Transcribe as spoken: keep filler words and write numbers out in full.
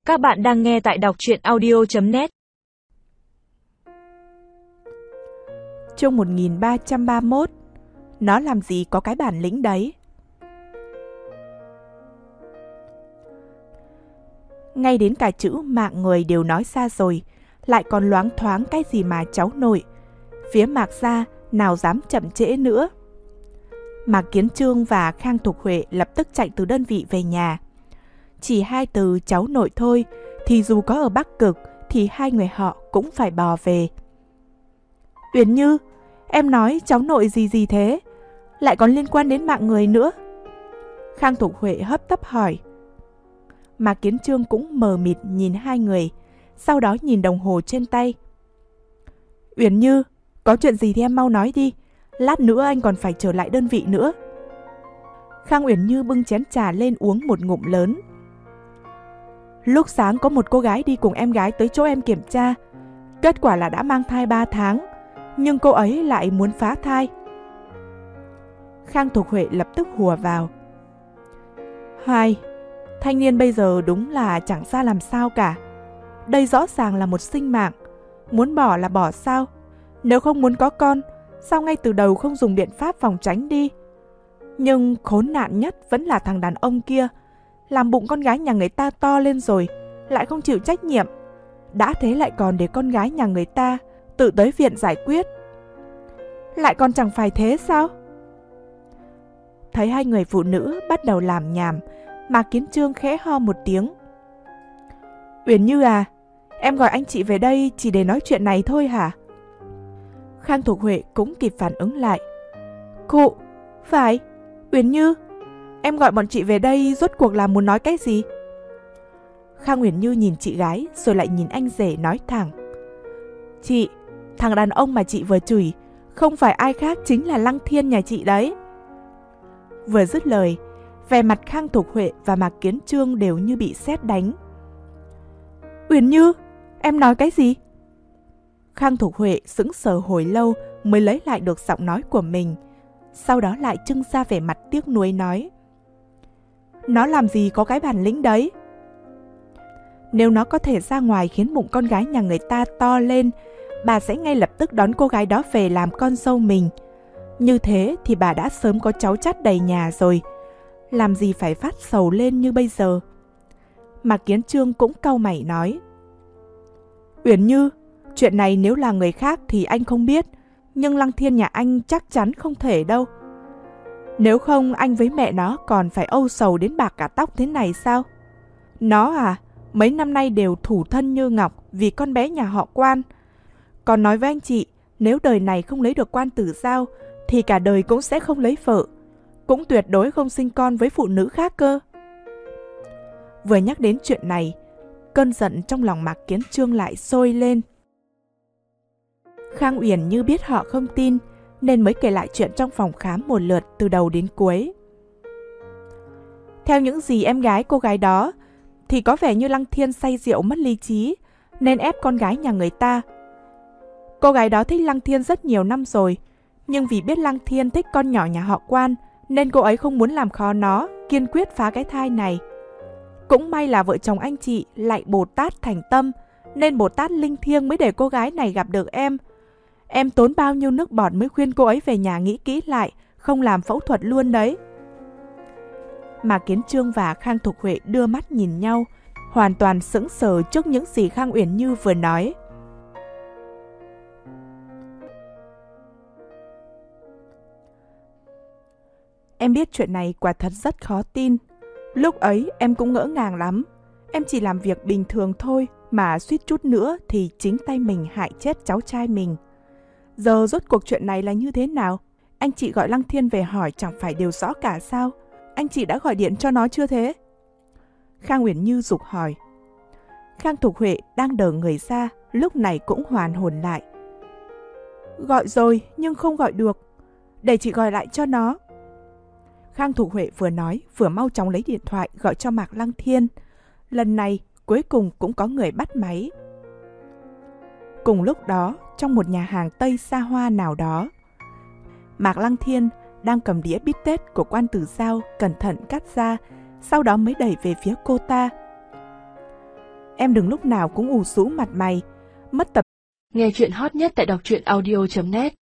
Các bạn đang nghe tại đọc truyện audio chấm net. Chương một nghìn ba trăm ba mươi mốt. Nó làm gì có cái bản lĩnh đấy. Ngay đến cả chữ mạng người đều nói xa rồi, lại còn loáng thoáng cái gì mà cháu nội. Phía Mạc gia nào dám chậm trễ nữa. Mạc Kiến Chương và Khang Thục Huệ lập tức chạy từ đơn vị về nhà. Chỉ hai từ cháu nội thôi, thì dù có ở Bắc Cực thì hai người họ cũng phải bò về. Uyển Như, em nói cháu nội gì gì thế? Lại còn liên quan đến mạng người nữa. Khang Thục Huệ hấp tấp hỏi. Mạc Kiến Chương cũng mờ mịt nhìn hai người, sau đó nhìn đồng hồ trên tay. Uyển Như, có chuyện gì thì em mau nói đi, lát nữa anh còn phải trở lại đơn vị nữa. Khang Uyển Như bưng chén trà lên uống một ngụm lớn. Lúc sáng có một cô gái đi cùng em gái tới chỗ em kiểm tra. Kết quả là đã mang thai ba tháng, nhưng cô ấy lại muốn phá thai. Khang Thục Huệ lập tức hùa vào. Hai, thanh niên bây giờ đúng là chẳng ra làm sao cả. Đây rõ ràng là một sinh mạng, muốn bỏ là bỏ sao? Nếu không muốn có con, sao ngay từ đầu không dùng biện pháp phòng tránh đi? Nhưng khốn nạn nhất vẫn là thằng đàn ông kia, làm bụng con gái nhà người ta to lên rồi, lại không chịu trách nhiệm. Đã thế lại còn để con gái nhà người ta tự tới viện giải quyết. Lại còn chẳng phải thế sao? Thấy hai người phụ nữ bắt đầu làm nhảm, Mạc Kiến Chương khẽ ho một tiếng. Uyển Như à, em gọi anh chị về đây chỉ để nói chuyện này thôi hả? Khang Thục Huệ cũng kịp phản ứng lại. Cụ, phải, Uyển Như, em gọi bọn chị về đây rốt cuộc là muốn nói cái gì? Khang Uyển Như nhìn chị gái rồi lại nhìn anh rể nói thẳng. Chị, thằng đàn ông mà chị vừa chửi không phải ai khác chính là Lăng Thiên nhà chị đấy. Vừa dứt lời, vẻ mặt Khang Thục Huệ và Mạc Kiến Chương đều như bị sét đánh. Uyển Như, em nói cái gì? Khang Thục Huệ sững sờ hồi lâu mới lấy lại được giọng nói của mình. Sau đó lại trưng ra vẻ mặt tiếc nuối nói. Nó làm gì có cái bản lĩnh đấy? Nếu nó có thể ra ngoài khiến bụng con gái nhà người ta to lên, bà sẽ ngay lập tức đón cô gái đó về làm con dâu mình. Như thế thì bà đã sớm có cháu chắt đầy nhà rồi. Làm gì phải phát sầu lên như bây giờ? Mạc Kiến Chương cũng cau mày nói. Uyển Như, chuyện này nếu là người khác thì anh không biết, nhưng Lăng Thiên nhà anh chắc chắn không thể đâu. Nếu không anh với mẹ nó còn phải âu sầu đến bạc cả tóc thế này sao? Nó à, mấy năm nay đều thủ thân như ngọc vì con bé nhà họ Quan. Còn nói với anh chị, nếu đời này không lấy được quan tử giao thì cả đời cũng sẽ không lấy vợ, cũng tuyệt đối không sinh con với phụ nữ khác cơ. Vừa nhắc đến chuyện này, cơn giận trong lòng Mạc Kiến Chương lại sôi lên. Khang Uyển Như biết họ không tin nên mới kể lại chuyện trong phòng khám một lượt từ đầu đến cuối. Theo những gì em gái cô gái đó thì có vẻ như Lăng Thiên say rượu mất lý trí nên ép con gái nhà người ta. Cô gái đó thích Lăng Thiên rất nhiều năm rồi, nhưng vì biết Lăng Thiên thích con nhỏ nhà họ Quan nên cô ấy không muốn làm khó nó, kiên quyết phá cái thai này. Cũng may là vợ chồng anh chị lại Bồ Tát thành tâm nên Bồ Tát linh thiêng mới để cô gái này gặp được em. Em tốn bao nhiêu nước bọt mới khuyên cô ấy về nhà nghĩ kỹ lại, không làm phẫu thuật luôn đấy. Mạc Kiến Chương và Khang Thục Huệ đưa mắt nhìn nhau, hoàn toàn sững sờ trước những gì Khang Uyển Như vừa nói. Em biết chuyện này quả thật rất khó tin. Lúc ấy em cũng ngỡ ngàng lắm. Em chỉ làm việc bình thường thôi mà suýt chút nữa thì chính tay mình hại chết cháu trai mình. Giờ rốt cuộc chuyện này là như thế nào? Anh chị gọi Lăng Thiên về hỏi chẳng phải đều rõ cả sao? Anh chị đã gọi điện cho nó chưa thế? Khang Uyển Như giục hỏi. Khang Thục Huệ đang đờ người ra, lúc này cũng hoàn hồn lại. Gọi rồi nhưng không gọi được. Để chị gọi lại cho nó. Khang Thục Huệ vừa nói vừa mau chóng lấy điện thoại gọi cho Mạc Lăng Thiên. Lần này cuối cùng cũng có người bắt máy. Cùng lúc đó, trong một nhà hàng Tây xa hoa nào đó, Mạc Lăng Thiên đang cầm đĩa bít tết của Quan Tử Giao cẩn thận cắt ra, sau đó mới đẩy về phía cô ta. em đừng lúc nào cũng ù rũ mặt mày, mất tập. Nghe chuyện hot nhất tại đọc truyện audio chấm net.